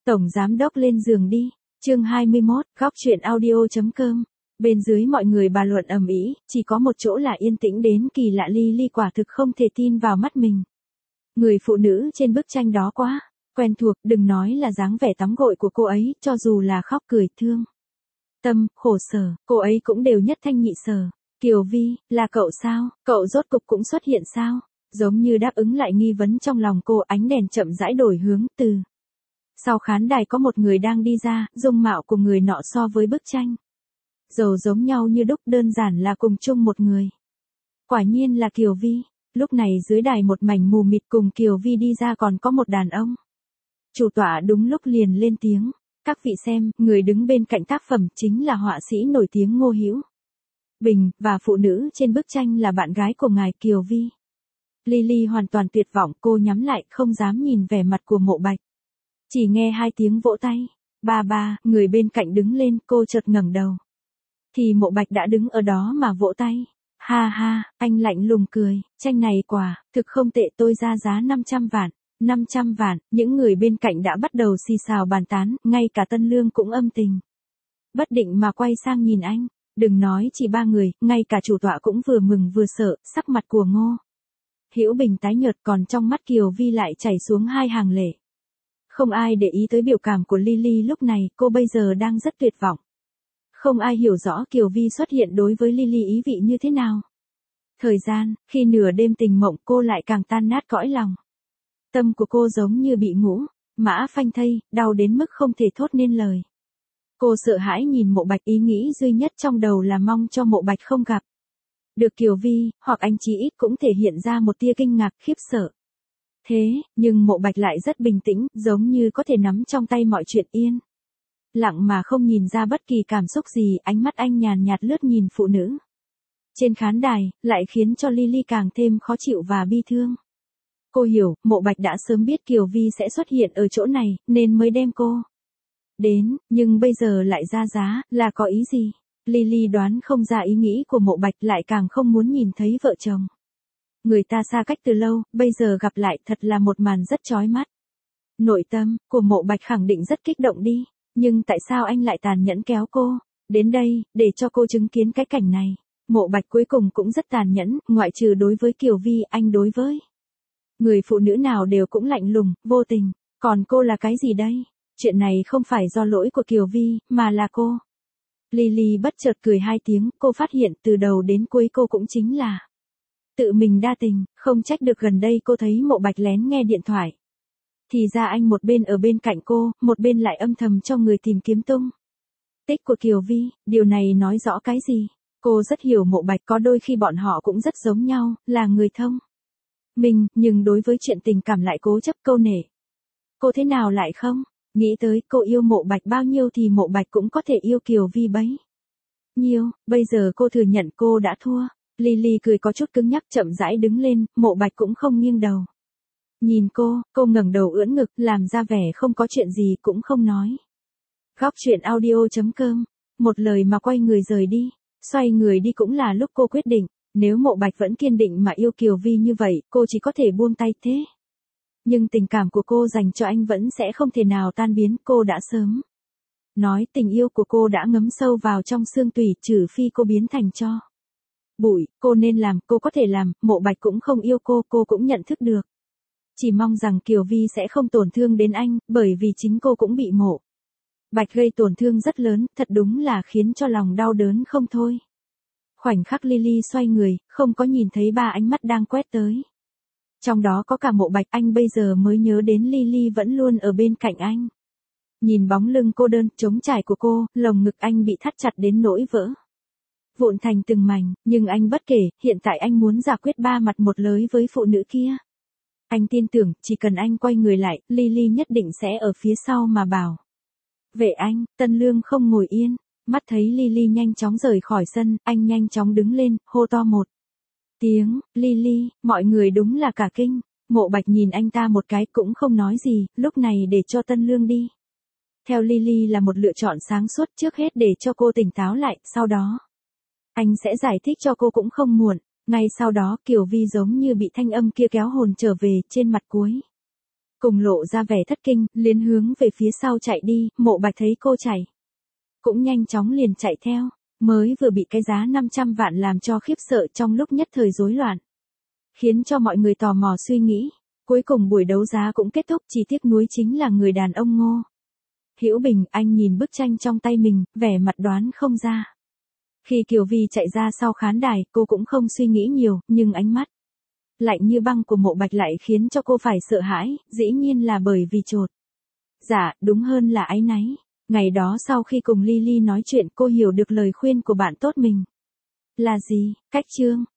Tổng giám đốc lên giường đi. Chương 21, góc chuyện audio.com. Bên dưới mọi người bàn luận ầm ĩ, chỉ có một chỗ là yên tĩnh đến kỳ lạ. Lily quả thực không thể tin vào mắt mình. Người phụ nữ trên bức tranh đó quá quen thuộc, đừng nói là dáng vẻ tắm gội của cô ấy, cho dù là khóc cười thương tâm, khổ sở, cô ấy cũng đều nhất thanh nhị sở. Kiều Vi, là cậu sao? Cậu rốt cục cũng xuất hiện sao? Giống như đáp ứng lại nghi vấn trong lòng cô, ánh đèn chậm rãi đổi hướng. Từ sau khán đài có một người đang đi ra, dung mạo của người nọ so với bức tranh dầu giống nhau như đúc, đơn giản là cùng chung một người. Quả nhiên là Kiều Vi. Lúc này dưới đài một mảnh mù mịt, cùng Kiều Vi đi ra còn có một đàn ông. Chủ tọa đúng lúc liền lên tiếng. Các vị xem, người đứng bên cạnh tác phẩm chính là họa sĩ nổi tiếng Ngô Hữu Bình, và phụ nữ trên bức tranh là bạn gái của ngài Kiều Vi. Lily hoàn toàn tuyệt vọng, cô nhắm lại, không dám nhìn vẻ mặt của Mộ Bạch. Chỉ nghe hai tiếng vỗ tay. Ba, người bên cạnh đứng lên, cô chợt ngẩng đầu. Thì Mộ Bạch đã đứng ở đó mà vỗ tay. Ha ha, anh lạnh lùng cười, tranh này quả thực không tệ, tôi ra giá 500 vạn. 500 vạn, những người bên cạnh đã bắt đầu xì xào bàn tán, ngay cả Tân Lương cũng âm tình bất định mà quay sang nhìn anh. Đừng nói chỉ ba người, ngay cả chủ tọa cũng vừa mừng vừa sợ, sắc mặt của Ngô Hữu Bình tái nhợt, còn trong mắt Kiều Vi lại chảy xuống hai hàng lệ. Không ai để ý tới biểu cảm của Lily lúc này, cô bây giờ đang rất tuyệt vọng. Không ai hiểu rõ Kiều Vi xuất hiện đối với Lily ý vị như thế nào. Thời gian, khi nửa đêm tình mộng, cô lại càng tan nát cõi lòng. Tâm của cô giống như bị ngũ mã phanh thây, đau đến mức không thể thốt nên lời. Cô sợ hãi nhìn Mộ Bạch, ý nghĩ duy nhất trong đầu là mong cho Mộ Bạch không gặp được Kiều Vi, hoặc anh chí ít cũng thể hiện ra một tia kinh ngạc, khiếp sợ. Thế, nhưng Mộ Bạch lại rất bình tĩnh, giống như có thể nắm trong tay mọi chuyện, yên lặng mà không nhìn ra bất kỳ cảm xúc gì. Ánh mắt anh nhàn nhạt lướt nhìn phụ nữ trên khán đài, lại khiến cho Lily càng thêm khó chịu và bi thương. Cô hiểu, Mộ Bạch đã sớm biết Kiều Vi sẽ xuất hiện ở chỗ này, nên mới đem cô đến, nhưng bây giờ lại ra giá, là có ý gì? Lily đoán không ra ý nghĩ của Mộ Bạch, lại càng không muốn nhìn thấy vợ chồng người ta xa cách từ lâu, bây giờ gặp lại, thật là một màn rất chói mắt. Nội tâm của Mộ Bạch khẳng định rất kích động đi, nhưng tại sao anh lại tàn nhẫn kéo cô đến đây, để cho cô chứng kiến cái cảnh này? Mộ Bạch cuối cùng cũng rất tàn nhẫn, ngoại trừ đối với Kiều Vi, anh đối với người phụ nữ nào đều cũng lạnh lùng, vô tình. Còn cô là cái gì đây? Chuyện này không phải do lỗi của Kiều Vi, mà là cô. Lily bất chợt cười hai tiếng, cô phát hiện từ đầu đến cuối cô cũng chính là tự mình đa tình, không trách được gần đây cô thấy Mộ Bạch lén nghe điện thoại. Thì ra anh một bên ở bên cạnh cô, một bên lại âm thầm cho người tìm kiếm tung tích của Kiều Vi. Điều này nói rõ cái gì? Cô rất hiểu Mộ Bạch, có đôi khi bọn họ cũng rất giống nhau, là người thông minh, nhưng đối với chuyện tình cảm lại cố chấp câu nể. Cô thế nào lại không? Nghĩ tới cô yêu Mộ Bạch bao nhiêu thì Mộ Bạch cũng có thể yêu Kiều Vi bấy nhiêu. Bây giờ cô thừa nhận cô đã thua. Lily cười có chút cứng nhắc, chậm rãi đứng lên. Mộ Bạch cũng không nghiêng đầu nhìn cô ngẩng đầu ưỡn ngực, làm ra vẻ không có chuyện gì, cũng không nói. Góc chuyện audio.com. Một lời mà quay người rời đi. Xoay người đi cũng là lúc cô quyết định, nếu Mộ Bạch vẫn kiên định mà yêu Kiều Vi như vậy, cô chỉ có thể buông tay thế. Nhưng tình cảm của cô dành cho anh vẫn sẽ không thể nào tan biến, cô đã sớm nói tình yêu của cô đã ngấm sâu vào trong xương tủy, trừ phi cô biến thành tro bụi. Cô nên làm, cô có thể làm. Mộ Bạch cũng không yêu cô cũng nhận thức được. Chỉ mong rằng Kiều Vi sẽ không tổn thương đến anh, bởi vì chính cô cũng bị Mộ Bạch gây tổn thương rất lớn, thật đúng là khiến cho lòng đau đớn không thôi. Khoảnh khắc Lily xoay người, không có nhìn thấy ba ánh mắt đang quét tới. Trong đó có cả Mộ Bạch, anh bây giờ mới nhớ đến Lily vẫn luôn ở bên cạnh anh. Nhìn bóng lưng cô đơn, trống trải của cô, lồng ngực anh bị thắt chặt đến nỗi vỡ vụn thành từng mảnh, nhưng anh bất kể, hiện tại anh muốn giải quyết ba mặt một lưới với phụ nữ kia. Anh tin tưởng, chỉ cần anh quay người lại, Lily nhất định sẽ ở phía sau mà bảo vệ anh. Tân Lương không ngồi yên, mắt thấy Lily nhanh chóng rời khỏi sân, anh nhanh chóng đứng lên, hô to một tiếng, Lily. Mọi người đúng là cả kinh. Mộ Bạch nhìn anh ta một cái, cũng không nói gì, lúc này để cho Tân Lương đi theo Lily là một lựa chọn sáng suốt, trước hết để cho cô tỉnh táo lại, sau đó anh sẽ giải thích cho cô cũng không muộn. Ngay sau đó Kiều Vi giống như bị thanh âm kia kéo hồn trở về, trên mặt cuối Cùng lộ ra vẻ thất kinh, liền hướng về phía sau chạy đi, Mộ Bạch thấy cô chạy. Cũng nhanh chóng liền chạy theo, mới vừa bị cái giá 500 vạn làm cho khiếp sợ trong lúc nhất thời rối loạn. Khiến cho mọi người tò mò suy nghĩ, cuối cùng buổi đấu giá cũng kết thúc, chỉ tiếc nuối chính là người đàn ông Ngô Hữu Bình. Anh nhìn bức tranh trong tay mình, vẻ mặt đoán không ra. Khi Kiều Vi chạy ra sau khán đài, cô cũng không suy nghĩ nhiều, nhưng ánh mắt lạnh như băng của Mộ Bạch lại khiến cho cô phải sợ hãi, dĩ nhiên là bởi vì chột dạ, đúng hơn là áy náy. Ngày đó sau khi cùng Lily nói chuyện, cô hiểu được lời khuyên của bạn tốt mình là gì, cách chương.